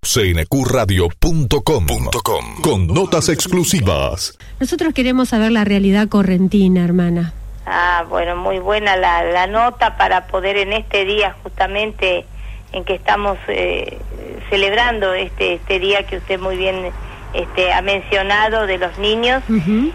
cnqradio.com con notas exclusivas. Nosotros queremos saber la realidad correntina, hermana. Bueno, muy buena la nota para poder en este día justamente en que estamos celebrando este día que usted muy bien ha mencionado de los niños. Uh-huh.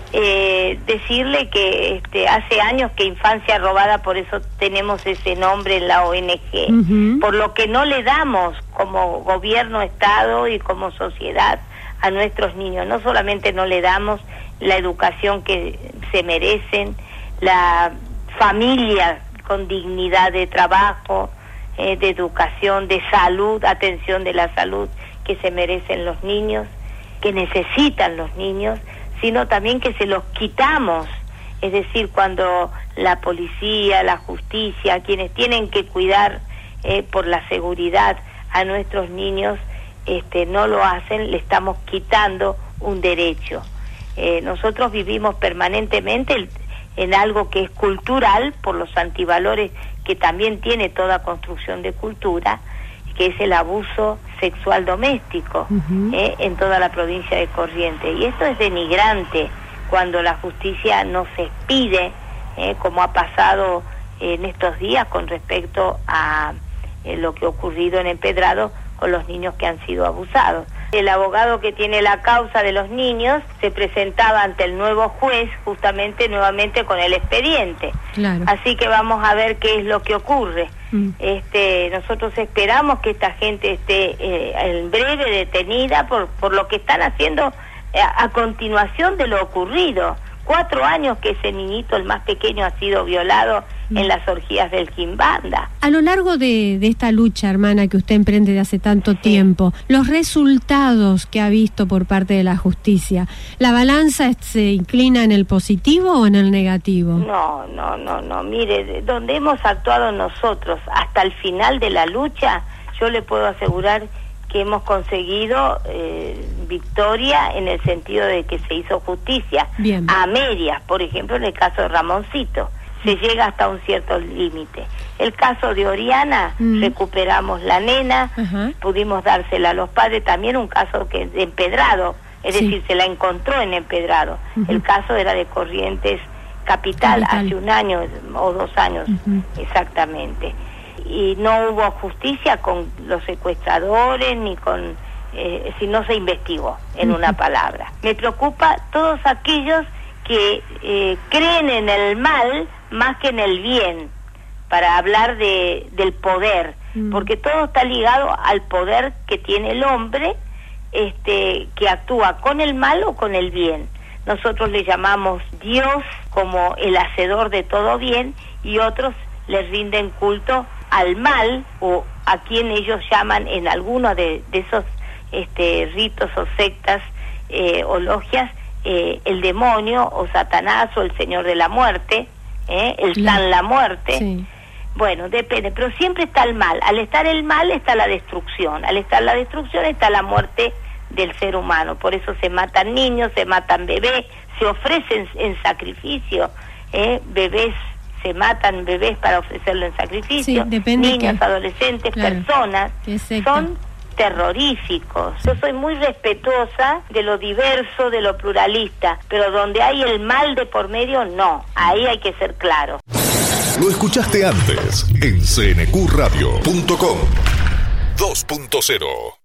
Decirle que hace años que Infancia Robada, por eso tenemos ese nombre en la ONG, uh-huh, por lo que no le damos como gobierno, Estado y como sociedad a nuestros niños. No solamente no le damos la educación que se merecen, la familia con dignidad de trabajo, de educación, de salud, atención de la salud que se merecen los niños, que necesitan los niños, sino también que se los quitamos. Es decir, cuando la policía, la justicia, quienes tienen que cuidar por la seguridad a nuestros niños, no lo hacen, le estamos quitando un derecho. Nosotros vivimos permanentemente en algo que es cultural, por los antivalores que también tiene toda construcción de cultura, que es el abuso sexual doméstico, uh-huh, en toda la provincia de Corrientes. Y esto es denigrante cuando la justicia no se expide, como ha pasado en estos días con respecto a lo que ha ocurrido en Empedrado con los niños que han sido abusados. El abogado que tiene la causa de los niños se presentaba ante el nuevo juez justamente nuevamente con el expediente. Claro. Así que vamos a ver qué es lo que ocurre. Nosotros esperamos que esta gente esté en breve detenida por lo que están haciendo a continuación de lo ocurrido. 4 años que ese niñito, el más pequeño, ha sido violado en las orgías del Quimbanda. A lo largo de esta lucha, hermana, que usted emprende de hace tanto tiempo, los resultados que ha visto por parte de la justicia, ¿la balanza se inclina en el positivo o en el negativo? No. Mire, donde hemos actuado nosotros hasta el final de la lucha, yo le puedo asegurar que hemos conseguido victoria en el sentido de que se hizo justicia. Bien. A medias, por ejemplo, en el caso de Ramoncito, se llega hasta un cierto límite. El caso de Oriana, recuperamos la nena, uh-huh, pudimos dársela a los padres, también un caso que de Empedrado, es decir, se la encontró en Empedrado. Uh-huh. El caso era de Corrientes Capital, hace 1 año o 2 años, uh-huh, exactamente. Y no hubo justicia con los secuestradores ni con si no se investigó, en una palabra. Me preocupa todos aquellos que creen en el mal más que en el bien, para hablar del poder, porque todo está ligado al poder que tiene el hombre, que actúa con el mal o con el bien. Nosotros le llamamos Dios como el hacedor de todo bien, y otros le rinden culto al mal, o a quien ellos llaman en algunos de esos ritos o sectas o logias, el demonio o Satanás o el señor de la muerte, el San la muerte. Sí. Bueno, depende, pero siempre está el mal. Al estar el mal está la destrucción, al estar la destrucción está la muerte del ser humano. Por eso se matan niños, se matan bebés, se ofrecen en sacrificio, bebés, se matan bebés para ofrecerlo en sacrificio, sí, niños, adolescentes, claro, personas, son terroríficos. Yo soy muy respetuosa de lo diverso, de lo pluralista, pero donde hay el mal de por medio, no, ahí hay que ser claro. Lo escuchaste antes en cnqradio.com 2.0.